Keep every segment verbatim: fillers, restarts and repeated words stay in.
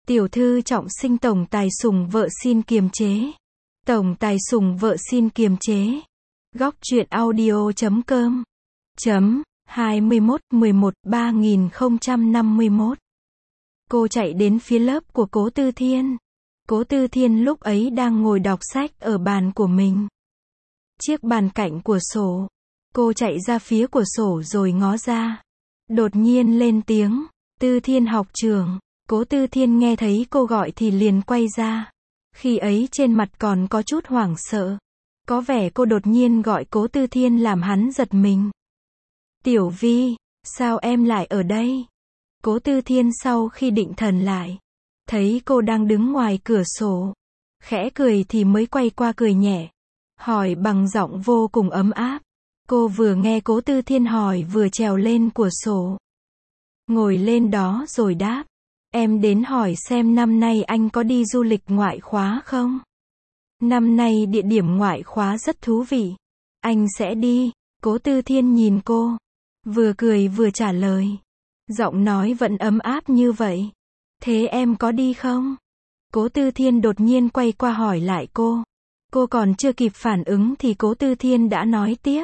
Tiểu thư trọng sinh tổng tài sủng vợ xin kiềm chế. Tổng tài sủng vợ xin kiềm chế. Góc truyện audio chấm com chấm hai mươi mốt mười một ba nghìn không trăm năm mươi mốt. Cô chạy đến phía lớp của Cố Tư Thiên. Cố Tư Thiên lúc ấy đang ngồi đọc sách ở bàn của mình. Chiếc bàn cạnh của sổ. Cô chạy ra phía của sổ rồi ngó ra. Đột nhiên lên tiếng, Tư Thiên học trưởng. Cố Tư Thiên nghe thấy cô gọi thì liền quay ra. Khi ấy trên mặt còn có chút hoảng sợ. Có vẻ cô đột nhiên gọi Cố Tư Thiên làm hắn giật mình. Tiểu Vi, sao em lại ở đây? Cố Tư Thiên sau khi định thần lại, thấy cô đang đứng ngoài cửa sổ. Khẽ cười thì mới quay qua cười nhẹ. Hỏi bằng giọng vô cùng ấm áp. Cô vừa nghe Cố Tư Thiên hỏi vừa trèo lên của sổ. Ngồi lên đó rồi đáp. Em đến hỏi xem năm nay anh có đi du lịch ngoại khóa không? Năm nay địa điểm ngoại khóa rất thú vị. Anh sẽ đi. Cố Tư Thiên nhìn cô. Vừa cười vừa trả lời. Giọng nói vẫn ấm áp như vậy. Thế em có đi không? Cố Tư Thiên đột nhiên quay qua hỏi lại cô. Cô còn chưa kịp phản ứng thì Cố Tư Thiên đã nói tiếp.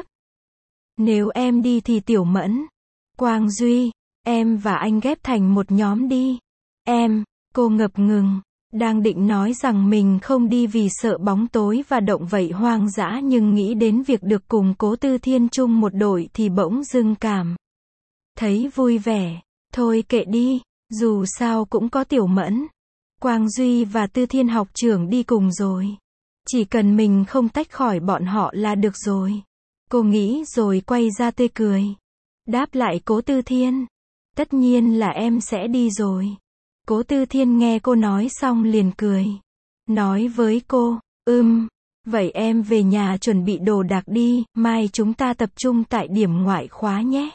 Nếu em đi thì Tiểu Mẫn, Quang Duy, em và anh ghép thành một nhóm đi. Em, cô ngập ngừng, đang định nói rằng mình không đi vì sợ bóng tối và động vật hoang dã nhưng nghĩ đến việc được cùng Cố Tư Thiên chung một đội thì bỗng dưng cảm thấy vui vẻ. Thôi kệ đi, dù sao cũng có Tiểu Mẫn, Quang Duy và Tư Thiên học trưởng đi cùng rồi. Chỉ cần mình không tách khỏi bọn họ là được rồi. Cô nghĩ rồi quay ra tươi cười. Đáp lại Cố Tư Thiên. Tất nhiên là em sẽ đi rồi. Cố Tư Thiên nghe cô nói xong liền cười. Nói với cô, ừm, vậy em về nhà chuẩn bị đồ đạc đi, mai chúng ta tập trung tại điểm ngoại khóa nhé.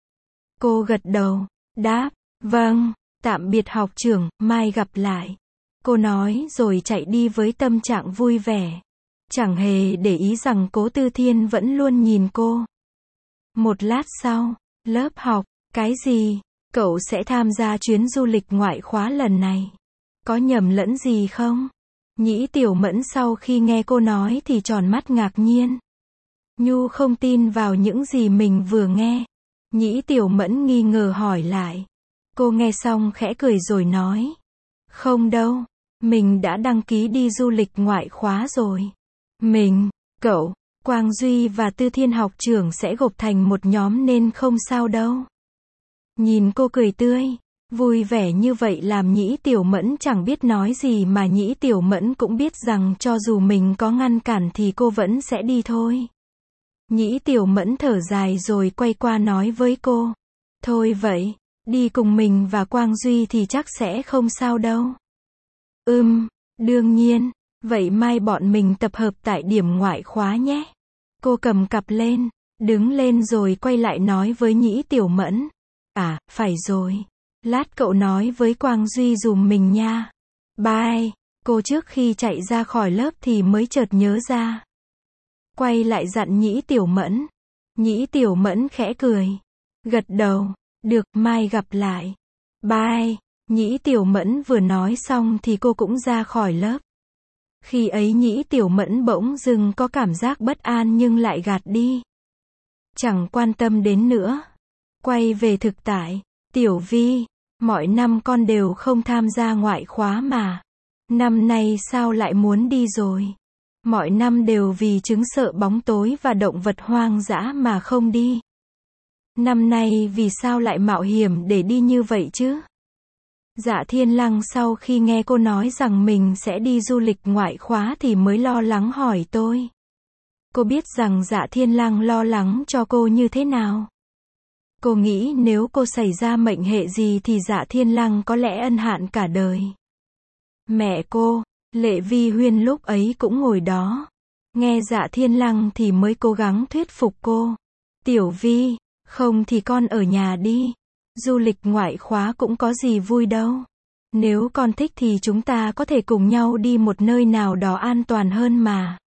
Cô gật đầu, đáp, vâng, tạm biệt học trưởng, mai gặp lại. Cô nói rồi chạy đi với tâm trạng vui vẻ. Chẳng hề để ý rằng Cố Tư Thiên vẫn luôn nhìn cô. Một lát sau, lớp học, cái gì? Cậu sẽ tham gia chuyến du lịch ngoại khóa lần này. Có nhầm lẫn gì không? Nhĩ Tiểu Mẫn sau khi nghe cô nói thì tròn mắt ngạc nhiên. Nhu không tin vào những gì mình vừa nghe. Nhĩ Tiểu Mẫn nghi ngờ hỏi lại. Cô nghe xong khẽ cười rồi nói. Không đâu, mình đã đăng ký đi du lịch ngoại khóa rồi. Mình, cậu, Quang Duy và Tư Thiên học trưởng sẽ gộp thành một nhóm nên không sao đâu. Nhìn cô cười tươi, vui vẻ như vậy làm Nhĩ Tiểu Mẫn chẳng biết nói gì mà Nhĩ Tiểu Mẫn cũng biết rằng cho dù mình có ngăn cản thì cô vẫn sẽ đi thôi. Nhĩ Tiểu Mẫn thở dài rồi quay qua nói với cô. Thôi vậy, đi cùng mình và Quang Duy thì chắc sẽ không sao đâu. Ừm, đương nhiên, vậy mai bọn mình tập hợp tại điểm ngoại khóa nhé. Cô cầm cặp lên, đứng lên rồi quay lại nói với Nhĩ Tiểu Mẫn. À, phải rồi. Lát cậu nói với Quang Duy dùm mình nha. Bye. Cô trước khi chạy ra khỏi lớp thì mới chợt nhớ ra. Quay lại dặn Nhĩ Tiểu Mẫn. Nhĩ Tiểu Mẫn khẽ cười. Gật đầu. Được, mai gặp lại. Bye. Nhĩ Tiểu Mẫn vừa nói xong thì cô cũng ra khỏi lớp. Khi ấy Nhĩ Tiểu Mẫn bỗng dưng có cảm giác bất an nhưng lại gạt đi. Chẳng quan tâm đến nữa. Quay về thực tại. Tiểu Vi, mọi năm con đều không tham gia ngoại khóa mà. Năm nay sao lại muốn đi rồi? Mọi năm đều vì chứng sợ bóng tối và động vật hoang dã mà không đi. Năm nay vì sao lại mạo hiểm để đi như vậy chứ? Dạ Thiên Lăng sau khi nghe cô nói rằng mình sẽ đi du lịch ngoại khóa thì mới lo lắng hỏi tôi. Cô biết rằng Dạ Thiên Lăng lo lắng cho cô như thế nào? Cô nghĩ nếu cô xảy ra mệnh hệ gì thì Dạ Thiên Lăng có lẽ ân hạn cả đời. Mẹ cô, Lệ Vi Huyên lúc ấy cũng ngồi đó. Nghe Dạ Thiên Lăng thì mới cố gắng thuyết phục cô. Tiểu Vi, không thì con ở nhà đi. Du lịch ngoại khóa cũng có gì vui đâu. Nếu con thích thì chúng ta có thể cùng nhau đi một nơi nào đó an toàn hơn mà.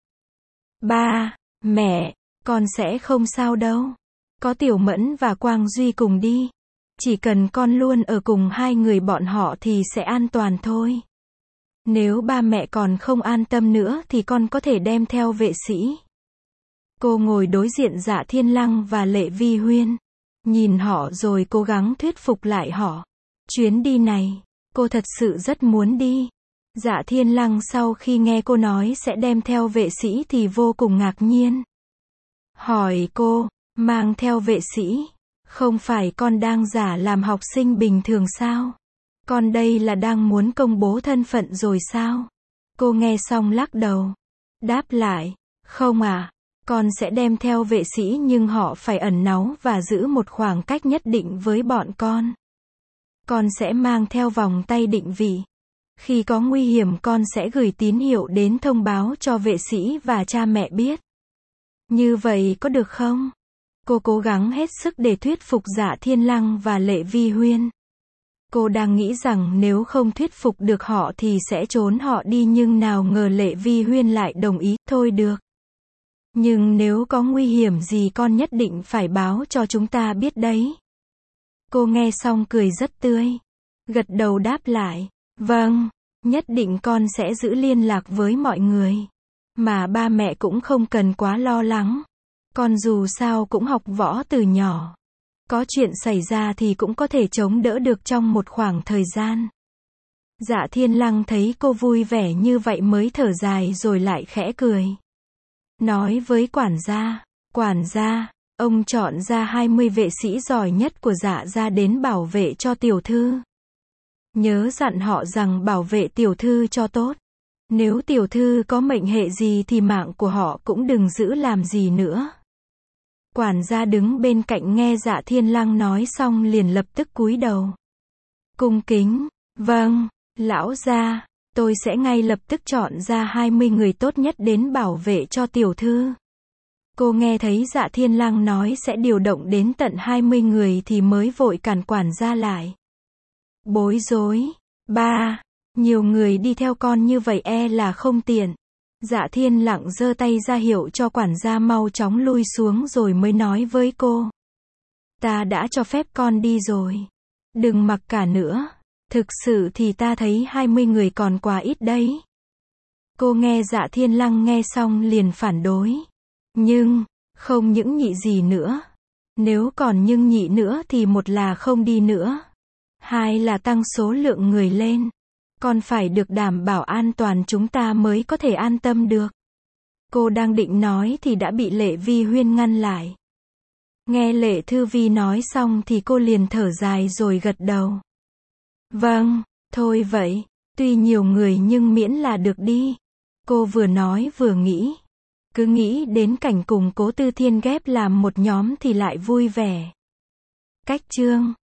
Ba, mẹ, con sẽ không sao đâu. Có Tiểu Mẫn và Quang Duy cùng đi. Chỉ cần con luôn ở cùng hai người bọn họ thì sẽ an toàn thôi. Nếu ba mẹ còn không an tâm nữa thì con có thể đem theo vệ sĩ. Cô ngồi đối diện Dạ Thiên Lăng và Lệ Vi Huyên. Nhìn họ rồi cố gắng thuyết phục lại họ. Chuyến đi này, cô thật sự rất muốn đi. Dạ Thiên Lăng sau khi nghe cô nói sẽ đem theo vệ sĩ thì vô cùng ngạc nhiên. Hỏi cô, mang theo vệ sĩ? Không phải con đang giả làm học sinh bình thường sao? Con đây là đang muốn công bố thân phận rồi sao? Cô nghe xong lắc đầu. Đáp lại, không à, con sẽ đem theo vệ sĩ nhưng họ phải ẩn náu và giữ một khoảng cách nhất định với bọn con. Con sẽ mang theo vòng tay định vị. Khi có nguy hiểm con sẽ gửi tín hiệu đến thông báo cho vệ sĩ và cha mẹ biết. Như vậy có được không? Cô cố gắng hết sức để thuyết phục Dạ Thiên Lăng và Lệ Vi Huyên. Cô đang nghĩ rằng nếu không thuyết phục được họ thì sẽ trốn họ đi nhưng nào ngờ Lệ Vi Huyên lại đồng ý, thôi được. Nhưng nếu có nguy hiểm gì con nhất định phải báo cho chúng ta biết đấy. Cô nghe xong cười rất tươi. Gật đầu đáp lại, vâng, nhất định con sẽ giữ liên lạc với mọi người. Mà ba mẹ cũng không cần quá lo lắng. Con dù sao cũng học võ từ nhỏ. Có chuyện xảy ra thì cũng có thể chống đỡ được trong một khoảng thời gian. Dạ Thiên Lăng thấy cô vui vẻ như vậy mới thở dài rồi lại khẽ cười. Nói với quản gia, quản gia, ông chọn ra hai mươi vệ sĩ giỏi nhất của Dạ gia đến bảo vệ cho tiểu thư. Nhớ dặn họ rằng bảo vệ tiểu thư cho tốt. Nếu tiểu thư có mệnh hệ gì thì mạng của họ cũng đừng giữ làm gì nữa. Quản gia đứng bên cạnh nghe Dạ Thiên Lăng nói xong liền lập tức cúi đầu. Cung kính, vâng, lão gia, tôi sẽ ngay lập tức chọn ra hai mươi người tốt nhất đến bảo vệ cho tiểu thư. Cô nghe thấy Dạ Thiên Lăng nói sẽ điều động đến tận hai mươi người thì mới vội cản quản gia lại. Bối rối, ba, nhiều người đi theo con như vậy e là không tiện. Dạ Thiên Lăng giơ tay ra hiệu cho quản gia mau chóng lui xuống rồi mới nói với cô. Ta đã cho phép con đi rồi. Đừng mặc cả nữa. Thực sự thì ta thấy hai mươi người còn quá ít đấy. Cô nghe Dạ Thiên Lăng nghe xong liền phản đối. Nhưng, không những nhị gì nữa. Nếu còn nhưng nhị nữa thì một là không đi nữa. Hai là tăng số lượng người lên. Còn phải được đảm bảo an toàn chúng ta mới có thể an tâm được. Cô đang định nói thì đã bị Lệ Vi Huyên ngăn lại. Nghe Lệ Thư Vi nói xong thì cô liền thở dài rồi gật đầu. Vâng, thôi vậy, tuy nhiều người nhưng miễn là được đi. Cô vừa nói vừa nghĩ. Cứ nghĩ đến cảnh cùng Cố Tư Thiên ghép làm một nhóm thì lại vui vẻ. Cách chương